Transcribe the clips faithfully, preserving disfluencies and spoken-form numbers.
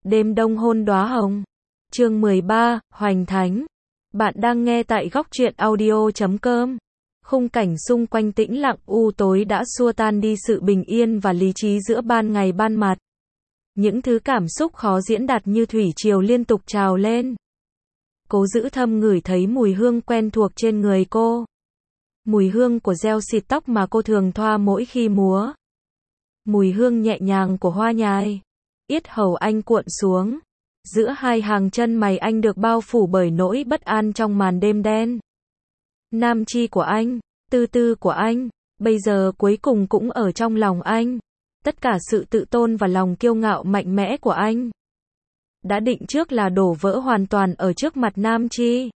Đêm đông hôn đóa hồng. Chương mười ba, Hoành Thánh. Bạn đang nghe tại góc truyện audio chấm com. Khung cảnh xung quanh tĩnh lặng u tối đã xua tan đi sự bình yên và lý trí giữa ban ngày ban mặt. Những thứ cảm xúc khó diễn đạt như thủy triều liên tục trào lên. Cố Dữ Thâm ngửi thấy mùi hương quen thuộc trên người cô. Mùi hương của gel xịt tóc mà cô thường thoa mỗi khi múa. Mùi hương nhẹ nhàng của hoa nhài. Yết hầu anh cuộn xuống. Giữa hai hàng chân mày anh được bao phủ bởi nỗi bất an trong màn đêm đen. Nam chi của anh, tư tư của anh, bây giờ cuối cùng cũng ở trong lòng anh. Tất cả sự tự tôn và lòng kiêu ngạo mạnh mẽ của anh đã định trước là đổ vỡ hoàn toàn ở trước mặt Nam Chi.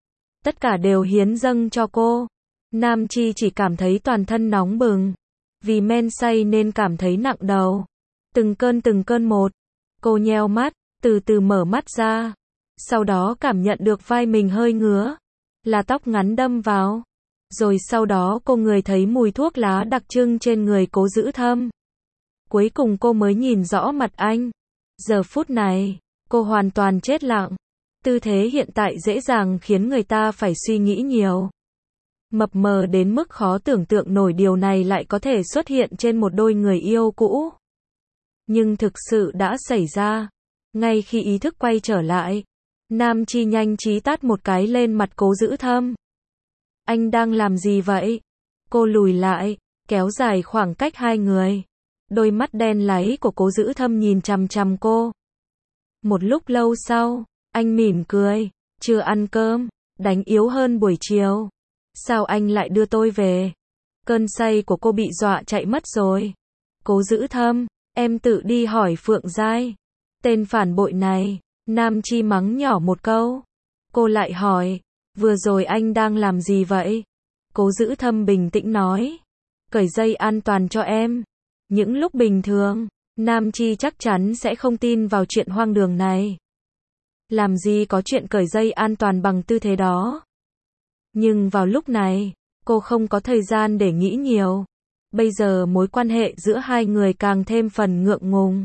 Tất cả đều hiến dâng cho cô. Nam Chi chỉ cảm thấy toàn thân nóng bừng. Vì men say nên cảm thấy nặng đầu. Từng cơn từng cơn một. Cô nheo mắt, từ từ mở mắt ra. Sau đó cảm nhận được vai mình hơi ngứa. Là tóc ngắn đâm vào. Rồi sau đó cô ngửi thấy mùi thuốc lá đặc trưng trên người Cố Dữ Thâm. Cuối cùng cô mới nhìn rõ mặt anh. Giờ phút này, cô hoàn toàn chết lặng. Tư thế hiện tại dễ dàng khiến người ta phải suy nghĩ nhiều. Mập mờ đến mức khó tưởng tượng nổi điều này lại có thể xuất hiện trên một đôi người yêu cũ. Nhưng thực sự đã xảy ra. Ngay khi ý thức quay trở lại, Nam Chi nhanh trí tát một cái lên mặt Cố Dữ Thâm. Anh đang làm gì vậy? Cô lùi lại, kéo dài khoảng cách hai người. Đôi mắt đen láy của Cố Dữ Thâm nhìn chằm chằm cô. Một lúc lâu sau, anh mỉm cười. Chưa ăn cơm, đánh yếu hơn buổi chiều. Sao anh lại đưa tôi về? Cơn say của cô bị dọa chạy mất rồi. Cố Dữ Thâm, em tự đi hỏi Phượng Giai. Tên phản bội này. Nam Chi mắng nhỏ một câu. Cô lại hỏi, vừa rồi anh đang làm gì vậy? Cố Dữ Thâm bình tĩnh nói, cởi dây an toàn cho em. Những lúc bình thường, Nam Chi chắc chắn sẽ không tin vào chuyện hoang đường này. Làm gì có chuyện cởi dây an toàn bằng tư thế đó. Nhưng vào lúc này, cô không có thời gian để nghĩ nhiều. Bây giờ mối quan hệ giữa hai người càng thêm phần ngượng ngùng.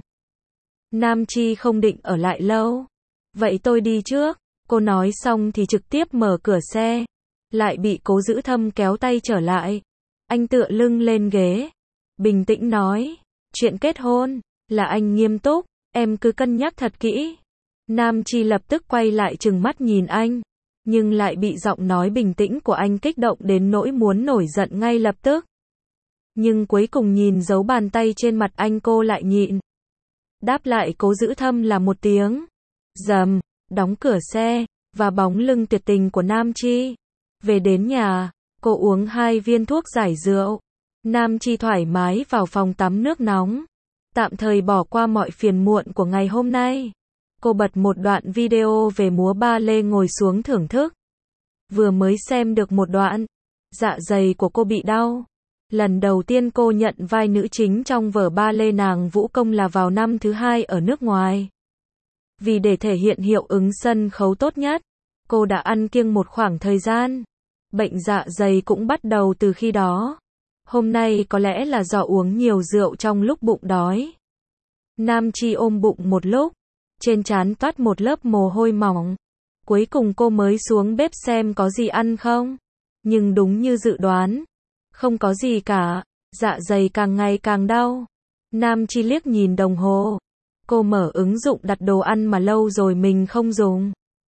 Nam Chi không định ở lại lâu. Vậy tôi đi trước. Cô nói xong thì trực tiếp mở cửa xe. Lại bị Cố Dữ Thâm kéo tay trở lại. Anh tựa lưng lên ghế. Bình tĩnh nói. Chuyện kết hôn, là anh nghiêm túc. Em cứ cân nhắc thật kỹ. Nam Chi lập tức quay lại trừng mắt nhìn anh. Nhưng lại bị giọng nói bình tĩnh của anh kích động đến nỗi muốn nổi giận ngay lập tức. Nhưng cuối cùng nhìn dấu bàn tay trên mặt anh cô lại nhịn. Đáp lại Cố Dữ Thâm là một tiếng. Rầm, đóng cửa xe, và bóng lưng tuyệt tình của Nam Chi. Về đến nhà, cô uống hai viên thuốc giải rượu. Nam Chi thoải mái vào phòng tắm nước nóng. Tạm thời bỏ qua mọi phiền muộn của ngày hôm nay. Cô bật một đoạn video về múa ba lê ngồi xuống thưởng thức. Vừa mới xem được một đoạn, dạ dày của cô bị đau. Lần đầu tiên cô nhận vai nữ chính trong vở ba lê nàng vũ công là vào năm thứ hai ở nước ngoài. Vì để thể hiện hiệu ứng sân khấu tốt nhất, cô đã ăn kiêng một khoảng thời gian. Bệnh dạ dày cũng bắt đầu từ khi đó. Hôm nay có lẽ là do uống nhiều rượu trong lúc bụng đói. Nam Chi ôm bụng một lúc. Trên trán toát một lớp mồ hôi mỏng. Cuối cùng cô mới xuống bếp xem có gì ăn không. Nhưng đúng như dự đoán. Không có gì cả. Dạ dày càng ngày càng đau. Nam Chi liếc nhìn đồng hồ. Cô mở ứng dụng đặt đồ ăn mà lâu rồi mình không dùng.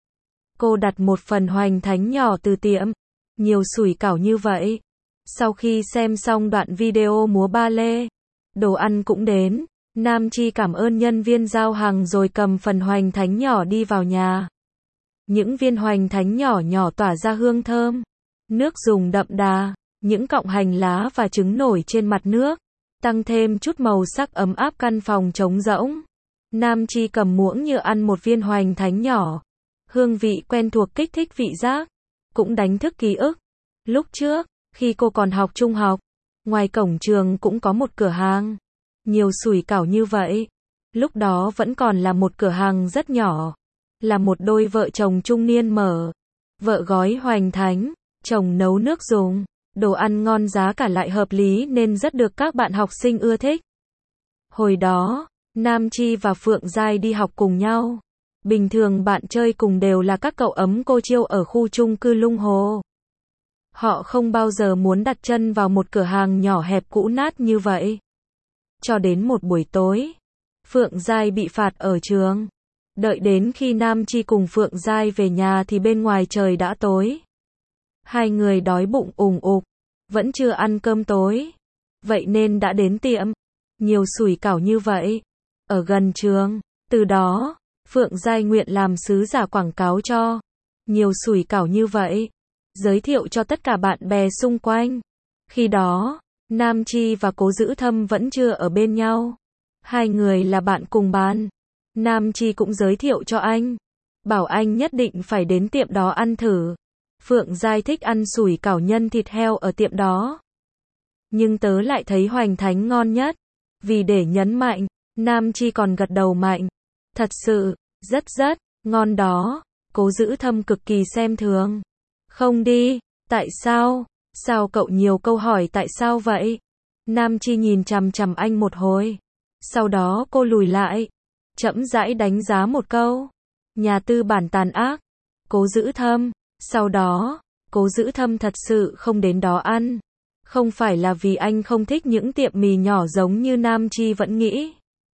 Cô đặt một phần hoành thánh nhỏ từ tiệm. Nhiều sủi cảo như vậy. Sau khi xem xong đoạn video múa ba lê, đồ ăn cũng đến. Nam Chi cảm ơn nhân viên giao hàng rồi cầm phần hoành thánh nhỏ đi vào nhà. Những viên hoành thánh nhỏ nhỏ tỏa ra hương thơm. Nước dùng đậm đà. Những cọng hành lá và trứng nổi trên mặt nước. Tăng thêm chút màu sắc ấm áp căn phòng trống rỗng. Nam Chi cầm muỗng nhựa ăn một viên hoành thánh nhỏ. Hương vị quen thuộc kích thích vị giác. Cũng đánh thức ký ức. Lúc trước, khi cô còn học trung học, ngoài cổng trường cũng có một cửa hàng. Nhiều sủi cảo như vậy. Lúc đó vẫn còn là một cửa hàng rất nhỏ. Là một đôi vợ chồng trung niên mở. Vợ gói hoành thánh, chồng nấu nước dùng. Đồ ăn ngon giá cả lại hợp lý nên rất được các bạn học sinh ưa thích. Hồi đó, Nam Chi và Phượng Giai đi học cùng nhau. Bình thường bạn chơi cùng đều là các cậu ấm cô chiêu ở khu chung cư Lung Hồ. Họ không bao giờ muốn đặt chân vào một cửa hàng nhỏ hẹp cũ nát như vậy. Cho đến một buổi tối, Phượng Giai bị phạt ở trường. Đợi đến khi Nam Chi cùng Phượng Giai về nhà thì bên ngoài trời đã tối. Hai người đói bụng ùng ục, vẫn chưa ăn cơm tối. Vậy nên đã đến tiệm. Nhiều sủi cảo như vậy. Ở gần trường. Từ đó, Phượng Giai nguyện làm sứ giả quảng cáo cho. Nhiều sủi cảo như vậy. Giới thiệu cho tất cả bạn bè xung quanh. Khi đó, Nam Chi và Cố Dữ Thâm vẫn chưa ở bên nhau. Hai người là bạn cùng bàn. Nam Chi cũng giới thiệu cho anh. Bảo anh nhất định phải đến tiệm đó ăn thử. Phượng Giai thích ăn sủi cảo nhân thịt heo ở tiệm đó. Nhưng tớ lại thấy Hoành Thánh ngon nhất. Vì để nhấn mạnh, Nam Chi còn gật đầu mạnh. Thật sự, rất rất, ngon đó. Cố Dữ Thâm cực kỳ xem thường. Không đi, tại sao? Sao cậu nhiều câu hỏi tại sao vậy? Nam Chi nhìn chằm chằm anh một hồi. Sau đó cô lùi lại. Chậm rãi đánh giá một câu. Nhà tư bản tàn ác. Cố Dữ Thâm. Sau đó, Cố Dữ Thâm thật sự không đến đó ăn. Không phải là vì anh không thích những tiệm mì nhỏ giống như Nam Chi vẫn nghĩ.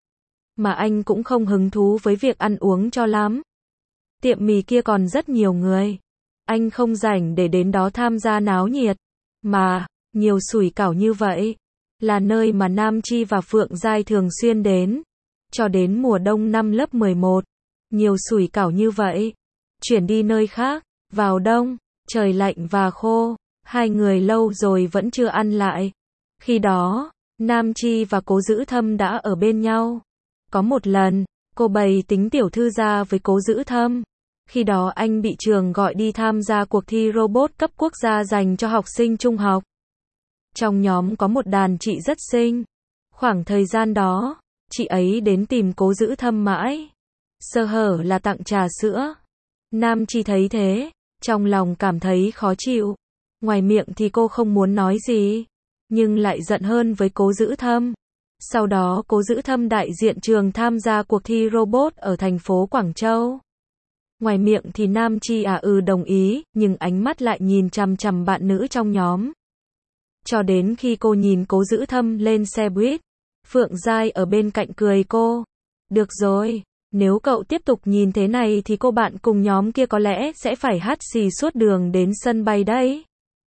Mà anh cũng không hứng thú với việc ăn uống cho lắm. Tiệm mì kia còn rất nhiều người. Anh không rảnh để đến đó tham gia náo nhiệt. Mà, nhiều sủi cảo như vậy. Là nơi mà Nam Chi và Phượng Giai thường xuyên đến. Cho đến mùa đông năm lớp mười một. Nhiều sủi cảo như vậy. Chuyển đi nơi khác. Vào đông, trời lạnh và khô. Hai người lâu rồi vẫn chưa ăn lại. Khi đó, Nam Chi và Cố Dữ Thâm đã ở bên nhau. Có một lần, cô bày tính tiểu thư ra với Cố Dữ Thâm. Khi đó anh bị trường gọi đi tham gia cuộc thi robot cấp quốc gia dành cho học sinh trung học. Trong nhóm có một đàn chị rất xinh. Khoảng thời gian đó, chị ấy đến tìm Cố Dữ Thâm mãi. Sơ hở là tặng trà sữa. Nam Chi thấy thế, trong lòng cảm thấy khó chịu. Ngoài miệng thì cô không muốn nói gì, nhưng lại giận hơn với Cố Dữ Thâm. Sau đó Cố Dữ Thâm đại diện trường tham gia cuộc thi robot ở thành phố Quảng Châu. Ngoài miệng thì Nam Chi à ừ đồng ý, nhưng ánh mắt lại nhìn chằm chằm bạn nữ trong nhóm. Cho đến khi cô nhìn Cố Dữ Thâm lên xe buýt, Phượng Giai ở bên cạnh cười cô. Được rồi, nếu cậu tiếp tục nhìn thế này thì cô bạn cùng nhóm kia có lẽ sẽ phải hắt xì suốt đường đến sân bay đấy.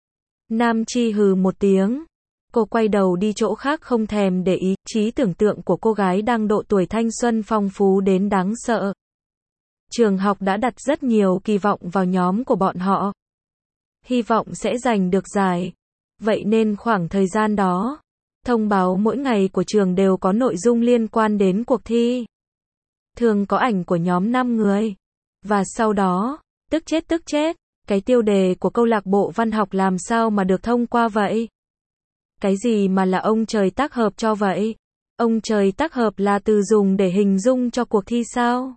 Nam Chi hừ một tiếng. Cô quay đầu đi chỗ khác không thèm để ý, trí tưởng tượng của cô gái đang độ tuổi thanh xuân phong phú đến đáng sợ. Trường học đã đặt rất nhiều kỳ vọng vào nhóm của bọn họ. Hy vọng sẽ giành được giải. Vậy nên khoảng thời gian đó, thông báo mỗi ngày của trường đều có nội dung liên quan đến cuộc thi. Thường có ảnh của nhóm năm người. Và sau đó, tức chết tức chết, cái tiêu đề của câu lạc bộ văn học làm sao mà được thông qua vậy? Cái gì mà là ông trời tác hợp cho vậy? Ông trời tác hợp là từ dùng để hình dung cho cuộc thi sao?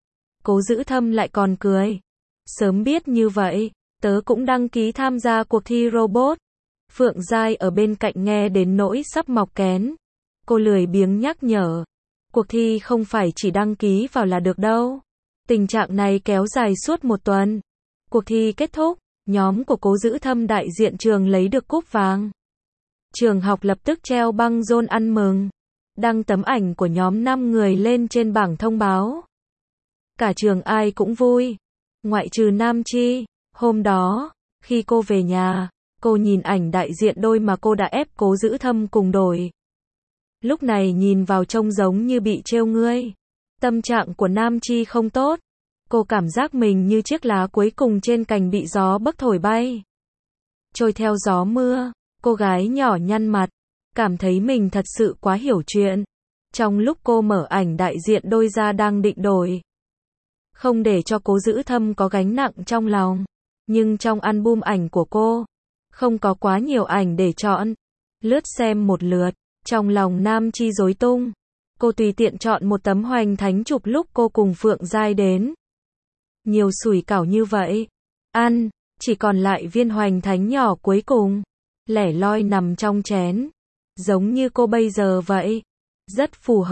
Cố Dữ Thâm lại còn cười. Sớm biết như vậy, tớ cũng đăng ký tham gia cuộc thi robot. Phượng Giai ở bên cạnh nghe đến nỗi sắp mọc kén. Cô lười biếng nhắc nhở. Cuộc thi không phải chỉ đăng ký vào là được đâu. Tình trạng này kéo dài suốt một tuần. Cuộc thi kết thúc, nhóm của Cố Dữ Thâm đại diện trường lấy được cúp vàng. Trường học lập tức treo băng rôn ăn mừng. Đăng tấm ảnh của nhóm năm người lên trên bảng thông báo. Cả trường ai cũng vui. Ngoại trừ Nam Chi. Hôm đó, khi cô về nhà, cô nhìn ảnh đại diện đôi mà cô đã ép Cố Dữ Thâm cùng đổi. Lúc này nhìn vào trông giống như bị trêu ngươi. Tâm trạng của Nam Chi không tốt. Cô cảm giác mình như chiếc lá cuối cùng trên cành bị gió bấc thổi bay. Trôi theo gió mưa, cô gái nhỏ nhăn mặt, cảm thấy mình thật sự quá hiểu chuyện. Trong lúc cô mở ảnh đại diện đôi ra đang định đổi. Không để cho Cố Dữ Thâm có gánh nặng trong lòng. Nhưng trong album ảnh của cô, không có quá nhiều ảnh để chọn. Lướt xem một lượt, trong lòng Nam Chi rối tung. Cô tùy tiện chọn một tấm Hoành Thánh chụp lúc cô cùng Phượng Giai đến. Nhiều sủi cảo như vậy. Ăn, chỉ còn lại viên Hoành Thánh nhỏ cuối cùng. Lẻ loi nằm trong chén. Giống như cô bây giờ vậy. Rất phù hợp.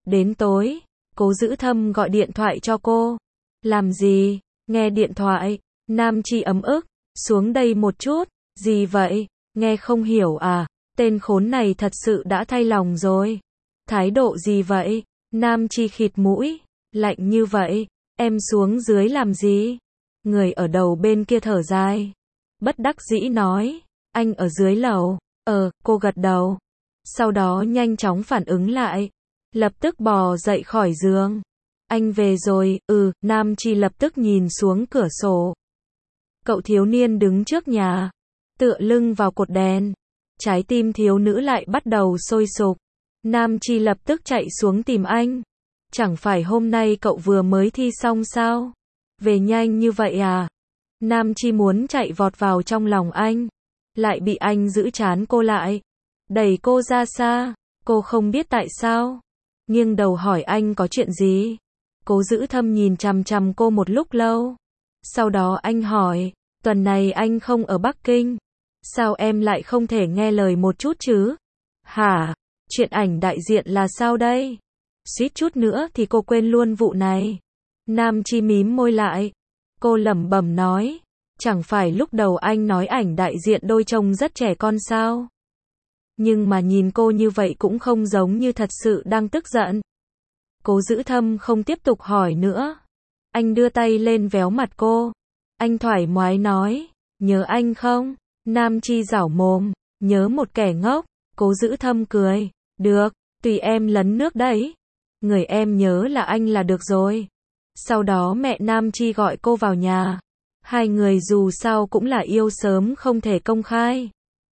Đến tối, Cố Dữ Thâm gọi điện thoại cho cô. Làm gì? Nghe điện thoại. Nam Chi ấm ức. Xuống đây một chút. Gì vậy? Nghe không hiểu à? Tên khốn này thật sự đã thay lòng rồi. Thái độ gì vậy? Nam Chi khịt mũi. Lạnh như vậy. Em xuống dưới làm gì? Người ở đầu bên kia thở dài. Bất đắc dĩ nói. Anh ở dưới lầu. Ờ, cô gật đầu. Sau đó nhanh chóng phản ứng lại. Lập tức bò dậy khỏi giường. Anh về rồi, ừ, Nam Chi lập tức nhìn xuống cửa sổ. Cậu thiếu niên đứng trước nhà, tựa lưng vào cột đèn. Trái tim thiếu nữ lại bắt đầu sôi sục. Nam Chi lập tức chạy xuống tìm anh. Chẳng phải hôm nay cậu vừa mới thi xong sao? Về nhanh như vậy à? Nam Chi muốn chạy vọt vào trong lòng anh. Lại bị anh giữ trán cô lại. Đẩy cô ra xa. Cô không biết tại sao. Nghiêng đầu hỏi anh có chuyện gì. Cố Dữ Thâm nhìn chằm chằm cô một lúc lâu. Sau đó anh hỏi. Tuần này anh không ở Bắc Kinh. Sao em lại không thể nghe lời một chút chứ? Hả? Chuyện ảnh đại diện là sao đây? Suýt chút nữa thì cô quên luôn vụ này. Nam Chi mím môi lại. Cô lẩm bẩm nói. Chẳng phải lúc đầu anh nói ảnh đại diện đôi trông rất trẻ con sao? Nhưng mà nhìn cô như vậy cũng không giống như thật sự đang tức giận. Cố Dữ Thâm không tiếp tục hỏi nữa. Anh đưa tay lên véo mặt cô. Anh thoải mái nói. Nhớ anh không? Nam Chi giảo mồm. Nhớ một kẻ ngốc. Cố Dữ Thâm cười. Được, tùy em lấn nước đấy. Người em nhớ là anh là được rồi. Sau đó mẹ Nam Chi gọi cô vào nhà. Hai người dù sao cũng là yêu sớm không thể công khai.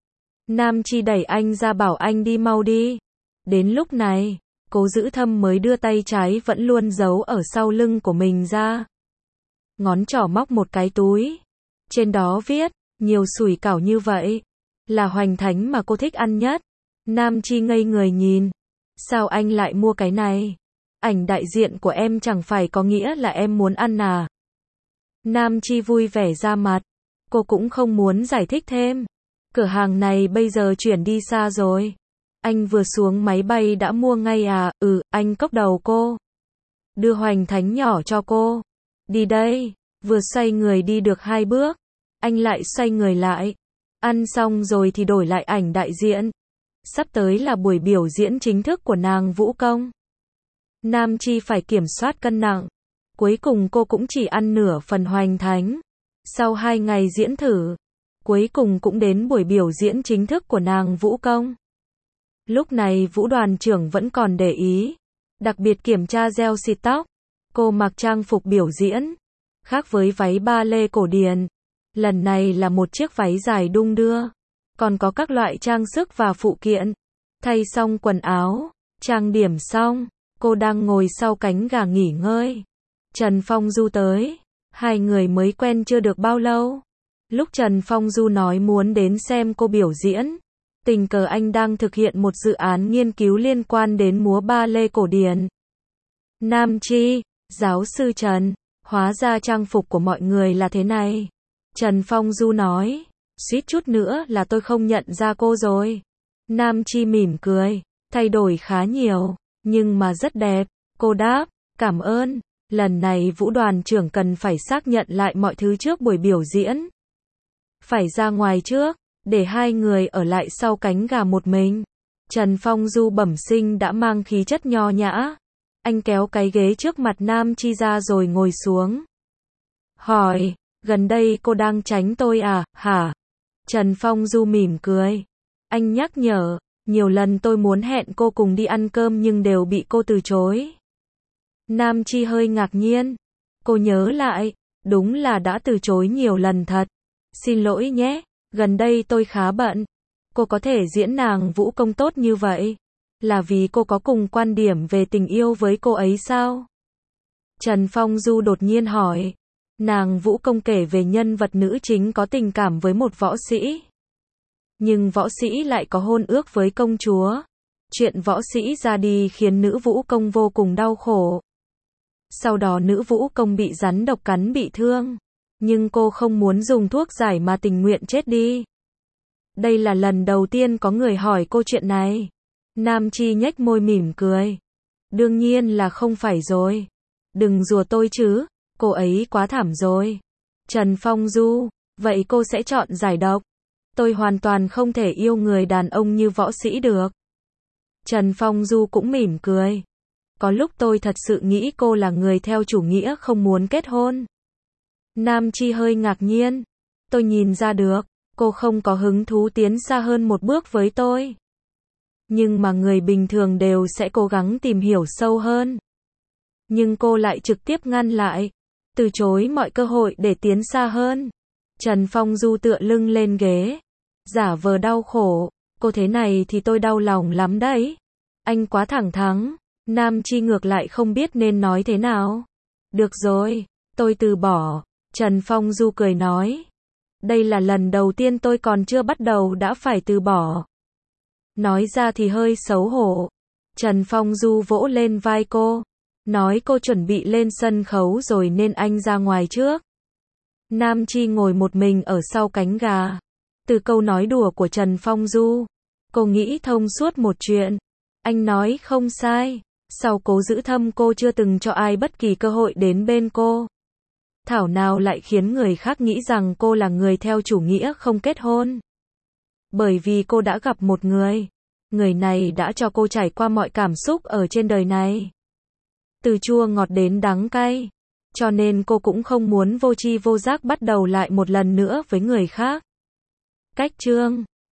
Nam Chi đẩy anh ra bảo anh đi mau đi. Đến lúc này, Cố Dữ Thâm mới đưa tay trái vẫn luôn giấu ở sau lưng của mình ra. Ngón trỏ móc một cái túi. Trên đó viết, nhiều sủi cảo như vậy. Là hoành thánh mà cô thích ăn nhất. Nam Chi ngây người nhìn. Sao anh lại mua cái này? Ảnh đại diện của em chẳng phải có nghĩa là em muốn ăn à? Nam Chi vui vẻ ra mặt. Cô cũng không muốn giải thích thêm. Cửa hàng này bây giờ chuyển đi xa rồi. Anh vừa xuống máy bay đã mua ngay à? Ừ, anh cốc đầu cô. Đưa hoành thánh nhỏ cho cô. Đi đây. Vừa xoay người đi được hai bước. Anh lại xoay người lại. Ăn xong rồi thì đổi lại ảnh đại diện. Sắp tới là buổi biểu diễn chính thức của nàng vũ công. Nam Chi phải kiểm soát cân nặng. Cuối cùng cô cũng chỉ ăn nửa phần hoành thánh. Sau hai ngày diễn thử, cuối cùng cũng đến buổi biểu diễn chính thức của nàng vũ công. Lúc này Vũ đoàn trưởng vẫn còn để ý. Đặc biệt kiểm tra gel xịt tóc. Cô mặc trang phục biểu diễn. Khác với váy ba lê cổ điển. Lần này là một chiếc váy dài đung đưa. Còn có các loại trang sức và phụ kiện. Thay xong quần áo, trang điểm xong, cô đang ngồi sau cánh gà nghỉ ngơi. Trần Phong Du tới. Hai người mới quen chưa được bao lâu. Lúc Trần Phong Du nói muốn đến xem cô biểu diễn, tình cờ anh đang thực hiện một dự án nghiên cứu liên quan đến múa ba lê cổ điển. Nam Chi, giáo sư Trần, hóa ra trang phục của mọi người là thế này. Trần Phong Du nói, suýt chút nữa là tôi không nhận ra cô rồi. Nam Chi mỉm cười, thay đổi khá nhiều, nhưng mà rất đẹp. Cô đáp, cảm ơn. Lần này Vũ đoàn trưởng cần phải xác nhận lại mọi thứ trước buổi biểu diễn. Phải ra ngoài trước, để hai người ở lại sau cánh gà một mình. Trần Phong Du bẩm sinh đã mang khí chất nho nhã. Anh kéo cái ghế trước mặt Nam Chi ra rồi ngồi xuống. Hỏi, gần đây cô đang tránh tôi à, hả? Trần Phong Du mỉm cười. Anh nhắc nhở, nhiều lần tôi muốn hẹn cô cùng đi ăn cơm nhưng đều bị cô từ chối. Nam Chi hơi ngạc nhiên. Cô nhớ lại, đúng là đã từ chối nhiều lần thật. Xin lỗi nhé, gần đây tôi khá bận. Cô có thể diễn nàng vũ công tốt như vậy, là vì cô có cùng quan điểm về tình yêu với cô ấy sao? Trần Phong Du đột nhiên hỏi. Nàng vũ công kể về nhân vật nữ chính có tình cảm với một võ sĩ. Nhưng võ sĩ lại có hôn ước với công chúa. Chuyện võ sĩ ra đi khiến nữ vũ công vô cùng đau khổ. Sau đó nữ vũ công bị rắn độc cắn bị thương. Nhưng cô không muốn dùng thuốc giải mà tình nguyện chết đi. Đây là lần đầu tiên có người hỏi cô chuyện này. Nam Chi nhếch môi mỉm cười. Đương nhiên là không phải rồi. Đừng rùa tôi chứ, cô ấy quá thảm rồi. Trần Phong Du, vậy cô sẽ chọn giải độc. Tôi hoàn toàn không thể yêu người đàn ông như võ sĩ được. Trần Phong Du cũng mỉm cười. Có lúc tôi thật sự nghĩ cô là người theo chủ nghĩa không muốn kết hôn. Nam Chi hơi ngạc nhiên. Tôi nhìn ra được, cô không có hứng thú tiến xa hơn một bước với tôi. Nhưng mà người bình thường đều sẽ cố gắng tìm hiểu sâu hơn. Nhưng cô lại trực tiếp ngăn lại, từ chối mọi cơ hội để tiến xa hơn. Trần Phong Du tựa lưng lên ghế, giả vờ đau khổ. Cô thế này thì tôi đau lòng lắm đấy. Anh quá thẳng thắn. Nam Chi ngược lại không biết nên nói thế nào. Được rồi, tôi từ bỏ. Trần Phong Du cười nói. Đây là lần đầu tiên tôi còn chưa bắt đầu đã phải từ bỏ. Nói ra thì hơi xấu hổ. Trần Phong Du vỗ lên vai cô. Nói cô chuẩn bị lên sân khấu rồi nên anh ra ngoài trước. Nam Chi ngồi một mình ở sau cánh gà. Từ câu nói đùa của Trần Phong Du, cô nghĩ thông suốt một chuyện. Anh nói không sai. Sau Cố Giữ Thâm cô chưa từng cho ai bất kỳ cơ hội đến bên cô. Thảo nào lại khiến người khác nghĩ rằng cô là người theo chủ nghĩa không kết hôn. Bởi vì cô đã gặp một người. Người này đã cho cô trải qua mọi cảm xúc ở trên đời này. Từ chua ngọt đến đắng cay. Cho nên cô cũng không muốn vô tri vô giác bắt đầu lại một lần nữa với người khác. Cách chương